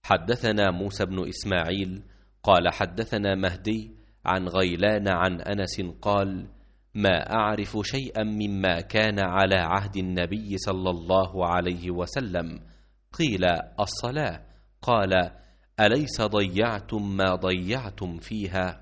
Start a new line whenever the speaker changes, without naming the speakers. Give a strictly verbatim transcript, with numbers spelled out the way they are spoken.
حدثنا موسى بن إسماعيل قال حدثنا مهدي عن غيلان عن أنس قال: ما أعرف شيئا مما كان على عهد النبي صلى الله عليه وسلم. قيل: الصلاة. قال: أليس ضيعتم ما ضيعتم فيها؟